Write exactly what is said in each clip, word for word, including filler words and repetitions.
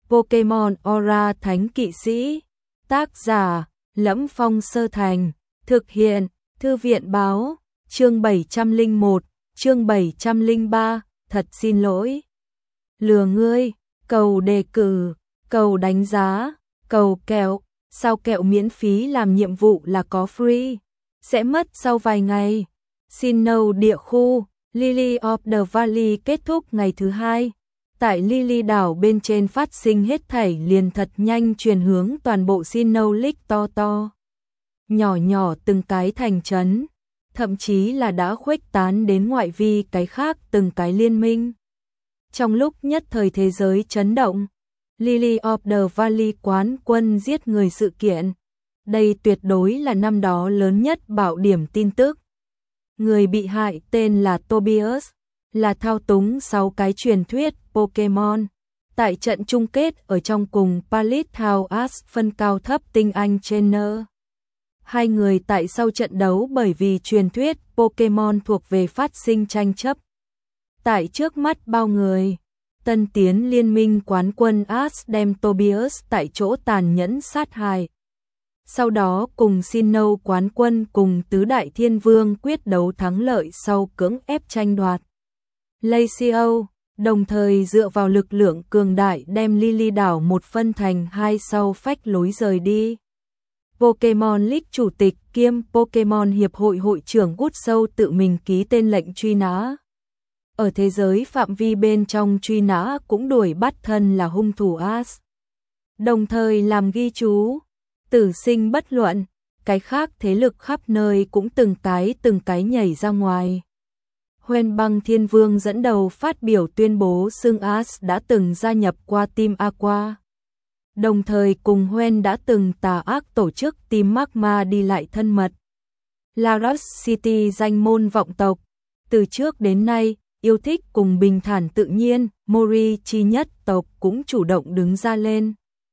Pokemon Aura Thánh Kỵ Sĩ. Tác giả: Lẫm Phong Sơ Thành. Thực hiện: Thư viện báo. Chương bảy trăm lẻ một, chương bảy trăm lẻ ba, thật xin lỗi. Lừa ngươi, cầu đề cử, cầu đánh giá, cầu kẹo, sao kẹo miễn phí làm nhiệm vụ là có free, sẽ mất sau vài ngày. Sinnoh địa khu, Lily of the Valley kết thúc ngày thứ hai. Tại Lily đảo bên trên phát sinh hết thảy liền thật nhanh truyền hướng toàn bộ Sinnoh Lake to to. Nhỏ nhỏ từng cái thành trấn, thậm chí là đã khuếch tán đến ngoại vi cái khác từng cái liên minh. Trong lúc nhất thời thế giới chấn động, Lily of the Valley quán quân giết người sự kiện. Đây tuyệt đối là năm đó lớn nhất bạo điểm tin tức. Người bị hại tên là Tobias, là thao túng sáu cái truyền thuyết Pokemon. Tại trận chung kết ở trong cùng Pallet House phân cao thấp tinh anh trainer. Hai người tại sau trận đấu bởi vì truyền thuyết Pokemon thuộc về phát sinh tranh chấp. Tại trước mắt bao người, tân tiến liên minh quán quân Ash đem Tobias tại chỗ tàn nhẫn sát hại. Sau đó cùng Sinnoh quán quân cùng tứ đại thiên vương quyết đấu thắng lợi sau cưỡng ép tranh đoạt Lyseo, đồng thời dựa vào lực lượng cường đại đem Lily đảo một phân thành hai sau phách lối rời đi. Pokemon League chủ tịch kiêm Pokemon Hiệp hội hội trưởng Woodsow tự mình ký tên lệnh truy nã. Ở thế giới phạm vi bên trong truy nã cũng đuổi bắt thân là hung thủ Ash. Đồng thời làm ghi chú, tử sinh bất luận, cái khác thế lực khắp nơi cũng từng cái từng cái nhảy ra ngoài. Hoenn Băng Thiên Vương dẫn đầu phát biểu tuyên bố xưng Ash đã từng gia nhập qua Team Aqua. Đồng thời cùng Hoenn đã từng tà ác tổ chức Team Magma đi lại thân mật. Laros City danh môn vọng tộc, từ trước đến nay, yêu thích cùng bình thản tự nhiên, Mori chi nhất tộc cũng chủ động đứng ra lên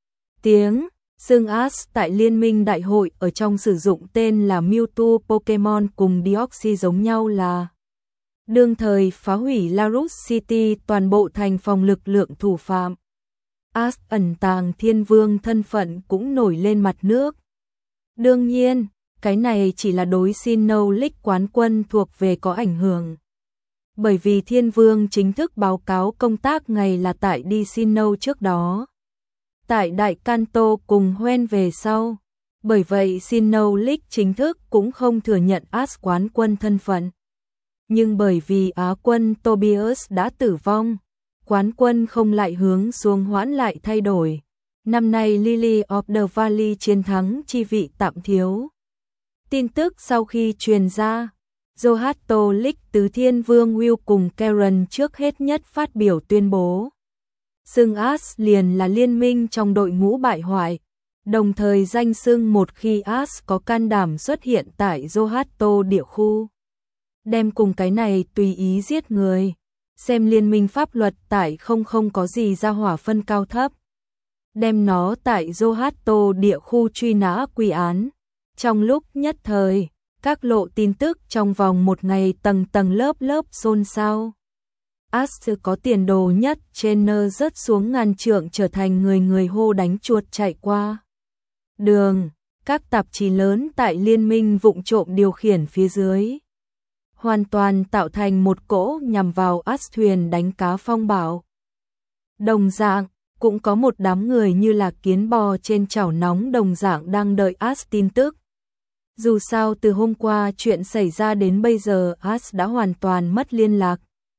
tiếng. Xưng Ash tại Liên minh Đại hội ở trong sử dụng tên là Mewtwo Pokemon cùng Deoxys giống nhau là đương thời phá hủy Laros City toàn bộ thành phòng lực lượng thủ phạm. Ash ẩn tàng thiên vương thân phận cũng nổi lên mặt nước. Đương nhiên, cái này chỉ là đối Sinnoh League quán quân thuộc về có ảnh hưởng. Bởi vì thiên vương chính thức báo cáo công tác ngày là tại đi Sinnoh trước đó. Tại Đại Kanto cùng Hoenn về sau. Bởi vậy Sinnoh League chính thức cũng không thừa nhận Ash quán quân thân phận. Nhưng bởi vì Á quân Tobias đã tử vong, quán quân không lại hướng xuống hoãn lại thay đổi. Năm nay Lily of the Valley chiến thắng chi vị tạm thiếu. Tin tức sau khi truyền ra, Johto League tứ thiên vương Will cùng Karen trước hết nhất phát biểu tuyên bố. Xưng Ash liền là liên minh trong đội ngũ bại hoại, đồng thời danh xưng một khi Ash có can đảm xuất hiện tại Johto địa khu. Đem cùng cái này tùy ý giết người, xem liên minh pháp luật tại không không có gì ra hỏa phân cao thấp. Đem nó tại Johto địa khu truy nã quy án. Trong lúc nhất thời, các lộ tin tức trong vòng một ngày tầng tầng lớp lớp xôn xao. Ash có tiền đồ nhất trainer rớt xuống ngàn trượng trở thành người người hô đánh chuột chạy qua đường. Các tạp chí lớn tại liên minh vụng trộm điều khiển phía dưới. Hoàn toàn tạo thành một cỗ nhằm vào Ash thuyền đánh cá phong bạo. Đồng dạng, cũng có một đám người như là kiến bò trên chảo nóng đồng dạng đang đợi Ash tin tức. Dù sao từ hôm qua chuyện xảy ra đến bây giờ Ash đã hoàn toàn mất liên lạc.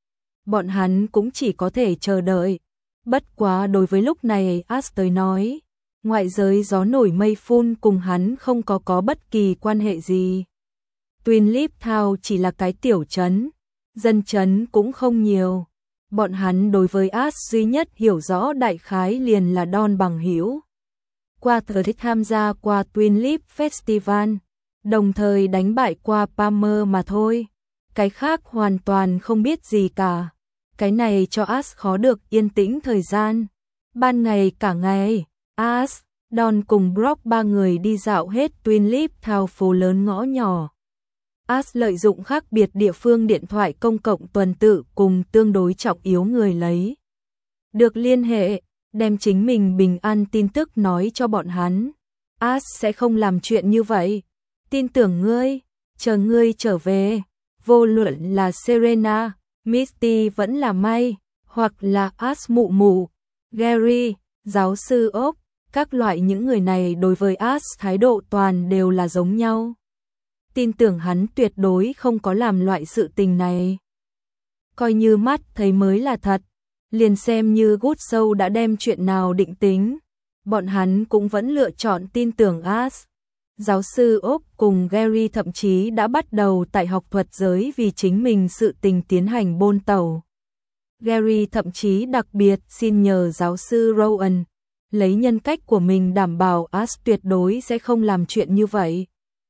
Bọn hắn cũng chỉ có thể chờ đợi. Bất quá đối với lúc này Ash tới nói, ngoại giới gió nổi mây phun cùng hắn không có có bất kỳ quan hệ gì. Twin Leaf Town chỉ là cái tiểu trấn, dân trấn cũng không nhiều. Bọn hắn đối với Ash duy nhất hiểu rõ đại khái liền là Don bằng hữu. Qua thờ thích tham gia qua Twin Leaf Festival, đồng thời đánh bại qua Palmer mà thôi. Cái khác hoàn toàn không biết gì cả. Cái này cho Ash khó được yên tĩnh thời gian. Ban ngày cả ngày, Ash, Don cùng Brock ba người đi dạo hết Twin Leaf Town phố lớn ngõ nhỏ. Ash lợi dụng khác biệt địa phương điện thoại công cộng tuần tự cùng tương đối trọng yếu người lấy được liên hệ, đem chính mình bình an tin tức nói cho bọn hắn. Ash sẽ không làm chuyện như vậy. Tin tưởng ngươi, chờ ngươi trở về. Vô luận là Serena, Misty vẫn là May, hoặc là Ash mụ mụ, Gary, giáo sư Oak, các loại những người này đối với Ash thái độ toàn đều là giống nhau. Tin tưởng hắn tuyệt đối không có làm loại sự tình này. Coi như mắt thấy mới là thật, liền xem như Good Show đã đem chuyện nào định tính, bọn hắn cũng vẫn lựa chọn tin tưởng Ash. Giáo sư Oak cùng Gary thậm chí đã bắt đầu tại học thuật giới vì chính mình sự tình tiến hành bôn tẩu. Gary thậm chí đặc biệt xin nhờ giáo sư Rowan lấy nhân cách của mình đảm bảo Ash tuyệt đối sẽ không làm chuyện như vậy.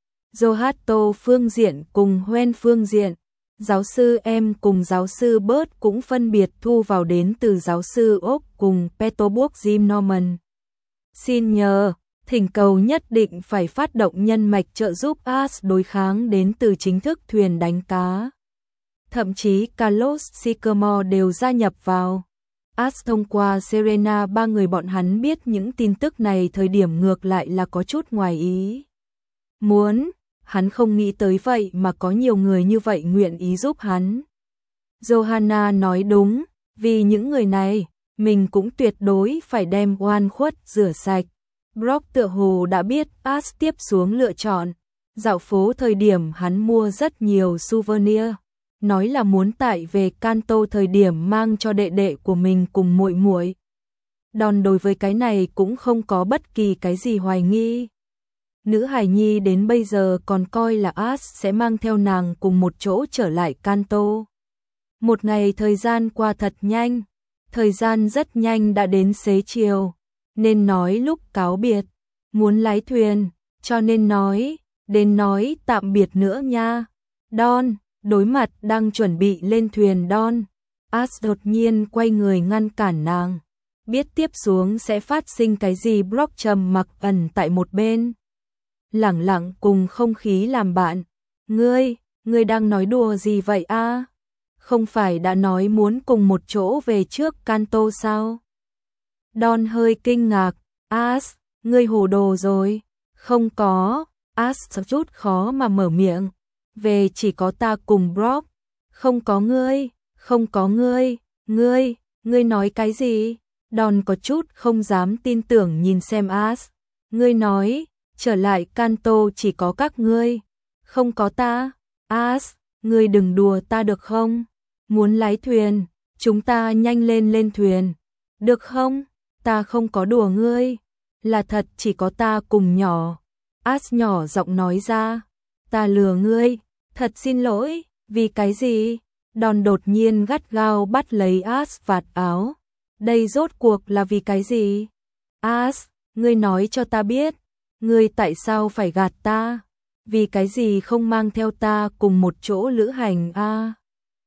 Johato phương diện cùng Hoen phương diện, giáo sư em cùng giáo sư Bert cũng phân biệt thu vào đến từ giáo sư Oak cùng Peterburg Jim Norman. Xin nhờ, thỉnh cầu nhất định phải phát động nhân mạch trợ giúp Ash đối kháng đến từ chính thức thuyền đánh cá. Thậm chí Carlos Sycamore đều gia nhập vào. Ash thông qua Serena ba người bọn hắn biết những tin tức này thời điểm ngược lại là có chút ngoài ý. Muốn, hắn không nghĩ tới vậy mà có nhiều người như vậy nguyện ý giúp hắn. Johanna nói đúng, vì những người này, mình cũng tuyệt đối phải đem oan khuất rửa sạch. Brock tựa hồ đã biết Ash tiếp xuống lựa chọn. Dạo phố thời điểm hắn mua rất nhiều souvenir, nói là muốn tại về Kanto thời điểm mang cho đệ đệ của mình cùng muội muội. Đòn đối với cái này cũng không có bất kỳ cái gì hoài nghi. Nữ hài nhi đến bây giờ còn coi là Ash sẽ mang theo nàng cùng một chỗ trở lại Kanto. Một ngày thời gian qua thật nhanh, thời gian rất nhanh đã đến xế chiều, nên nói lúc cáo biệt, muốn lái thuyền, cho nên nói, đến nói tạm biệt nữa nha. Don, đối mặt đang chuẩn bị lên thuyền Don, Ash đột nhiên quay người ngăn cản nàng, biết tiếp xuống sẽ phát sinh cái gì. Brock trầm mặc ẩn tại một bên, lẳng lặng cùng không khí làm bạn. Ngươi, ngươi đang nói đùa gì vậy a? Không phải đã nói muốn cùng một chỗ về trước Kanto sao? Don hơi kinh ngạc. Ash, ngươi hồ đồ rồi. Không có. Ash chút khó mà mở miệng. Về chỉ có ta cùng Brock. Không có ngươi, không có ngươi, ngươi, ngươi nói cái gì? Don có chút không dám tin tưởng nhìn xem Ash. Ngươi nói, trở lại Kanto chỉ có các ngươi, không có ta. Ash, ngươi đừng đùa ta được không? Muốn lái thuyền, chúng ta nhanh lên lên thuyền. Được không? Ta không có đùa ngươi, là thật chỉ có ta cùng nhỏ. Ash nhỏ giọng nói ra. Ta lừa ngươi, thật xin lỗi, vì cái gì? Don đột nhiên gắt gao bắt lấy Ash vạt áo. Đây rốt cuộc là vì cái gì? Ash, ngươi nói cho ta biết, ngươi tại sao phải gạt ta? Vì cái gì không mang theo ta cùng một chỗ lữ hành a? À?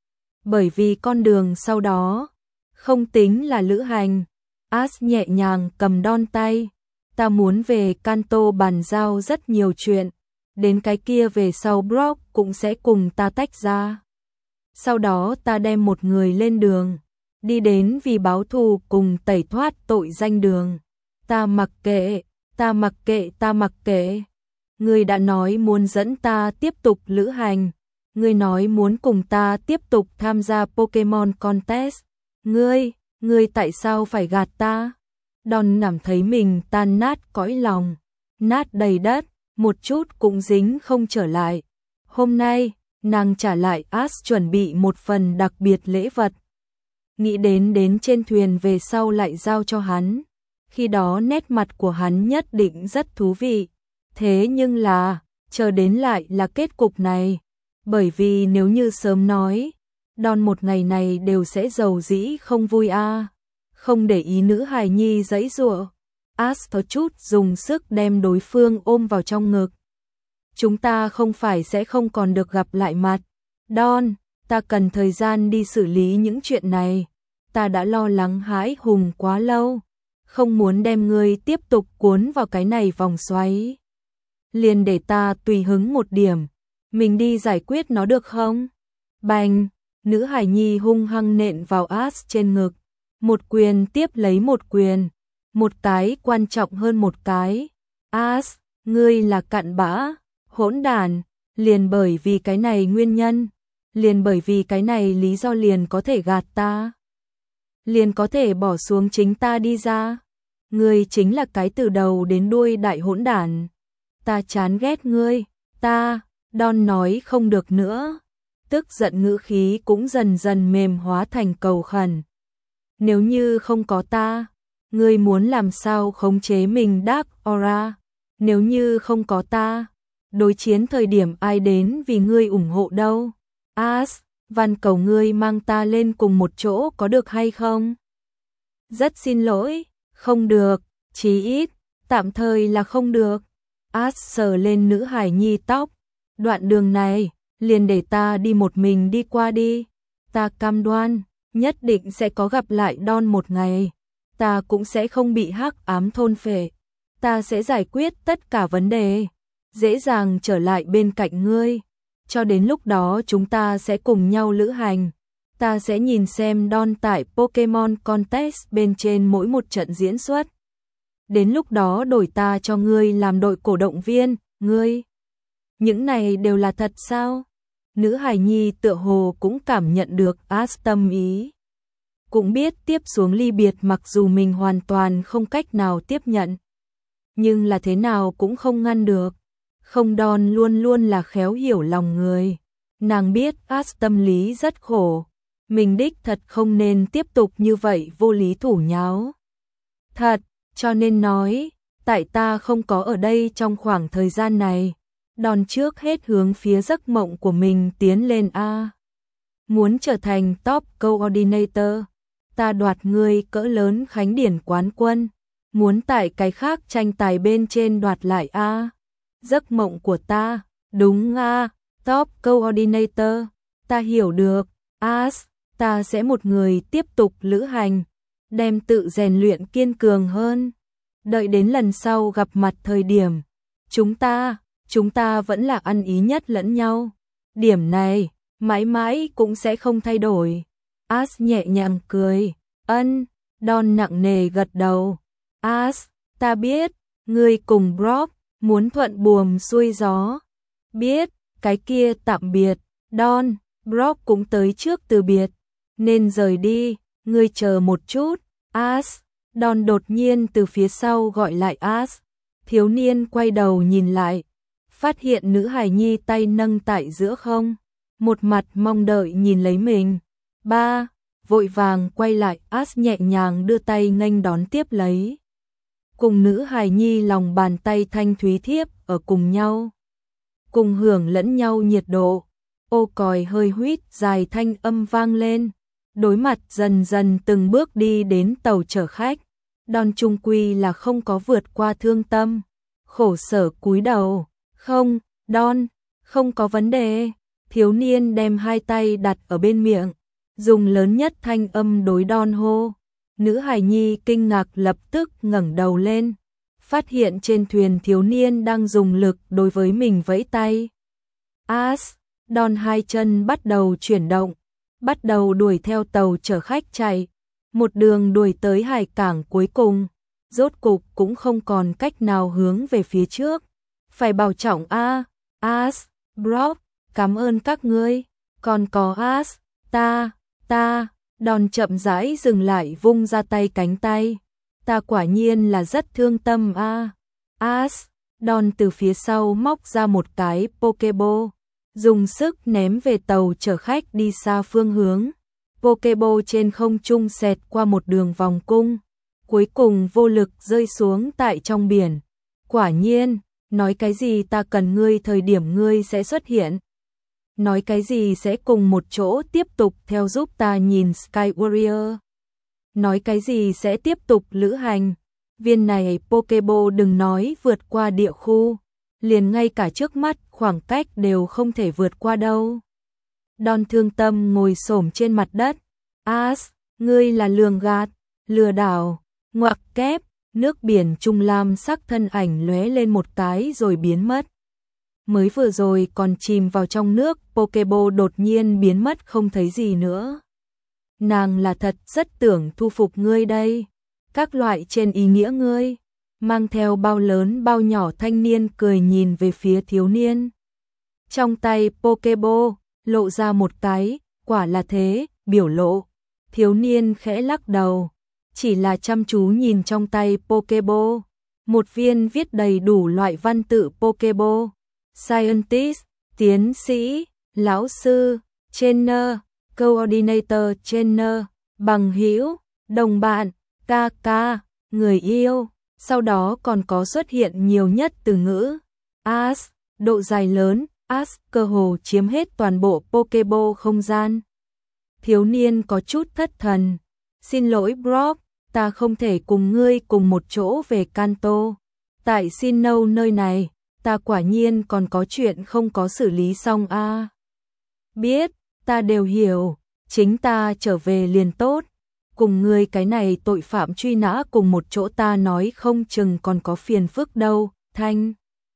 Bởi vì con đường sau đó không tính là lữ hành. Ash nhẹ nhàng cầm Don tay. Ta muốn về Kanto bàn giao rất nhiều chuyện. Đến cái kia về sau Brock cũng sẽ cùng ta tách ra. Sau đó ta đem một người lên đường, đi đến vì báo thù cùng tẩy thoát tội danh đường. Ta mặc kệ, ta mặc kệ, ta mặc kệ. Ngươi đã nói muốn dẫn ta tiếp tục lữ hành. Ngươi nói muốn cùng ta tiếp tục tham gia Pokemon Contest. Ngươi, ngươi tại sao phải gạt ta? Don cảm thấy mình tan nát cõi lòng, nát đầy đất, một chút cũng dính không trở lại. Hôm nay, nàng trả lại Ash chuẩn bị một phần đặc biệt lễ vật. Nghĩ đến đến trên thuyền về sau lại giao cho hắn. Khi đó nét mặt của hắn nhất định rất thú vị. Thế nhưng là, chờ đến lại là kết cục này. Bởi vì nếu như sớm nói, Don một ngày này đều sẽ giàu dĩ không vui a. À. Không để ý nữ hài nhi giãy giụa, Ash có chút dùng sức đem đối phương ôm vào trong ngực. Chúng ta không phải sẽ không còn được gặp lại mặt. Don, ta cần thời gian đi xử lý những chuyện này. Ta đã lo lắng hãi hùng quá lâu, không muốn đem ngươi tiếp tục cuốn vào cái này vòng xoáy. Liền để ta tùy hứng một điểm, mình đi giải quyết nó được không? Bành, nữ hài nhi hung hăng nện vào Ash trên ngực, một quyền tiếp lấy một quyền, một cái quan trọng hơn một cái. As, ngươi là cặn bã, hỗn đản, liền bởi vì cái này nguyên nhân, liền bởi vì cái này lý do liền có thể gạt ta, liền có thể bỏ xuống chính ta đi ra. Ngươi chính là cái từ đầu đến đuôi đại hỗn đản. Ta chán ghét ngươi, ta, Don nói không được nữa. Tức giận ngữ khí cũng dần dần mềm hóa thành cầu khẩn. Nếu như không có ta, ngươi muốn làm sao khống chế mình Dark Aura? Nếu như không có ta, đối chiến thời điểm ai đến vì ngươi ủng hộ đâu? As, van cầu ngươi mang ta lên cùng một chỗ có được hay không? Rất xin lỗi, không được, chí ít, tạm thời là không được. As sờ lên nữ hài nhi tóc, đoạn đường này, liền để ta đi một mình đi qua đi. Ta cam đoan, nhất định sẽ có gặp lại Don một ngày. Ta cũng sẽ không bị hắc ám thôn phệ. Ta sẽ giải quyết tất cả vấn đề, dễ dàng trở lại bên cạnh ngươi. Cho đến lúc đó chúng ta sẽ cùng nhau lữ hành. Ta sẽ nhìn xem Don tại Pokemon Contest bên trên mỗi một trận diễn xuất. Đến lúc đó đổi ta cho ngươi làm đội cổ động viên, ngươi. Những này đều là thật sao? Nữ hài nhi tựa hồ cũng cảm nhận được As tâm ý. Cũng biết tiếp xuống ly biệt mặc dù mình hoàn toàn không cách nào tiếp nhận. Nhưng là thế nào cũng không ngăn được. Không, Don luôn luôn là khéo hiểu lòng người. Nàng biết As tâm lý rất khổ. Mình đích thật không nên tiếp tục như vậy vô lý thủ nháo. Thật, cho nên nói, tại ta không có ở đây trong khoảng thời gian này. Don trước hết hướng phía giấc mộng của mình tiến lên a. Muốn trở thành top coordinator, ta đoạt ngươi cỡ lớn khánh điển quán quân, muốn tại cái khác tranh tài bên trên đoạt lại a. Giấc mộng của ta, đúng a, top coordinator, ta hiểu được, As, ta sẽ một người tiếp tục lữ hành, đem tự rèn luyện kiên cường hơn. Đợi đến lần sau gặp mặt thời điểm, chúng ta Chúng ta vẫn là ăn ý nhất lẫn nhau. Điểm này, mãi mãi cũng sẽ không thay đổi. As nhẹ nhàng cười. Ân, Don nặng nề gật đầu. As, ta biết, ngươi cùng Brock, muốn thuận buồm xuôi gió. Biết, cái kia tạm biệt. Don, Brock cũng tới trước từ biệt. Nên rời đi, ngươi chờ một chút. As, Don đột nhiên từ phía sau gọi lại As. Thiếu niên quay đầu nhìn lại. Phát hiện nữ hài nhi tay nâng tại giữa không, một mặt mong đợi nhìn lấy mình. Ba, vội vàng quay lại, As nhẹ nhàng đưa tay nghênh đón tiếp lấy. Cùng nữ hài nhi lòng bàn tay thanh thúy thiếp ở cùng nhau. Cùng hưởng lẫn nhau nhiệt độ. Ô còi hơi huýt dài thanh âm vang lên. Đối mặt dần dần từng bước đi đến tàu chở khách. Don trung quy là không có vượt qua thương tâm. Khổ sở cúi đầu. Không, Don, không có vấn đề. Thiếu niên đem hai tay đặt ở bên miệng, dùng lớn nhất thanh âm đối Don hô. Nữ hài nhi kinh ngạc lập tức ngẩng đầu lên, phát hiện trên thuyền thiếu niên đang dùng lực đối với mình vẫy tay. As, Don hai chân bắt đầu chuyển động, bắt đầu đuổi theo tàu chở khách chạy, một đường đuổi tới hải cảng cuối cùng, rốt cục cũng không còn cách nào hướng về phía trước. Phải bảo trọng a, As, Brock, cảm ơn các ngươi, còn có As, ta, ta, Don chậm rãi dừng lại vung ra tay cánh tay, ta quả nhiên là rất thương tâm a. As, Don từ phía sau móc ra một cái Pokeball, dùng sức ném về tàu chở khách đi xa phương hướng. Pokeball trên không trung xẹt qua một đường vòng cung, cuối cùng vô lực rơi xuống tại trong biển. Quả nhiên, nói cái gì ta cần ngươi thời điểm ngươi sẽ xuất hiện. Nói cái gì sẽ cùng một chỗ tiếp tục theo giúp ta nhìn Sky Warrior. Nói cái gì sẽ tiếp tục lữ hành. Viên này Pokeball đừng nói vượt qua địa khu, liền ngay cả trước mắt khoảng cách đều không thể vượt qua đâu. Don thương tâm ngồi xổm trên mặt đất. As, ngươi là lường gạt, lừa đảo, ngoặc kép. Nước biển trung lam sắc thân ảnh lóe lên một cái rồi biến mất. Mới vừa rồi còn chìm vào trong nước, Pokeball đột nhiên biến mất không thấy gì nữa. Nàng là thật rất tưởng thu phục ngươi đây. các loại trên ý nghĩa ngươi. Mang theo bao lớn bao nhỏ thanh niên cười nhìn về phía thiếu niên. Trong tay Pokeball, lộ ra một cái, quả là thế, biểu lộ. Thiếu niên khẽ lắc đầu, chỉ là chăm chú nhìn trong tay Pokeball. Một viên viết đầy đủ loại văn tự Pokeball. Scientist, tiến sĩ, lão sư, trainer, coordinator trainer, bằng hữu, đồng bạn, ca ca, người yêu. Sau đó còn có xuất hiện nhiều nhất từ ngữ. As, độ dài lớn, As cơ hồ chiếm hết toàn bộ Pokeball không gian. Thiếu niên có chút thất thần. Xin lỗi Brock, ta không thể cùng ngươi cùng một chỗ về Kanto. Tại Sinnoh nơi này, ta quả nhiên còn có chuyện không có xử lý xong a. À. Biết, ta đều hiểu, chính ta trở về liền tốt. Cùng ngươi cái này tội phạm truy nã cùng một chỗ ta nói không chừng còn có phiền phức đâu. Thanh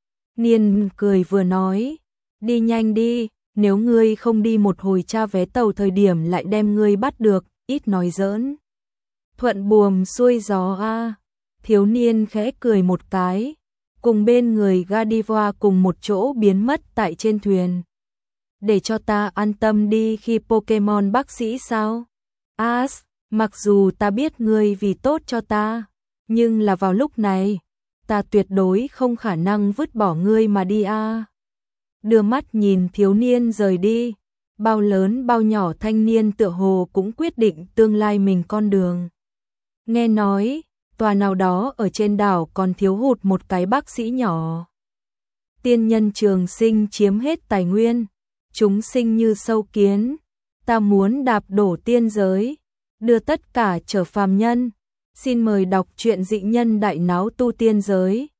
niên cười vừa nói, đi nhanh đi, nếu ngươi không đi một hồi tra vé tàu thời điểm lại đem ngươi bắt được, ít nói giỡn. Thuận buồm xuôi gió a. À. Thiếu niên khẽ cười một cái, cùng bên người Gardevoir cùng một chỗ biến mất tại trên thuyền. Để cho ta an tâm đi khi Pokemon bác sĩ sao? As, mặc dù ta biết ngươi vì tốt cho ta, nhưng là vào lúc này, ta tuyệt đối không khả năng vứt bỏ ngươi mà đi a. À. Đưa mắt nhìn thiếu niên rời đi, bao lớn bao nhỏ thanh niên tựa hồ cũng quyết định tương lai mình con đường. Nghe nói, tòa nào đó ở trên đảo còn thiếu hụt một cái bác sĩ nhỏ. Tiên nhân trường sinh chiếm hết tài nguyên, chúng sinh như sâu kiến, ta muốn đạp đổ tiên giới, đưa tất cả trở phàm nhân. Xin mời đọc truyện Dị Nhân Đại Náo Tu Tiên Giới.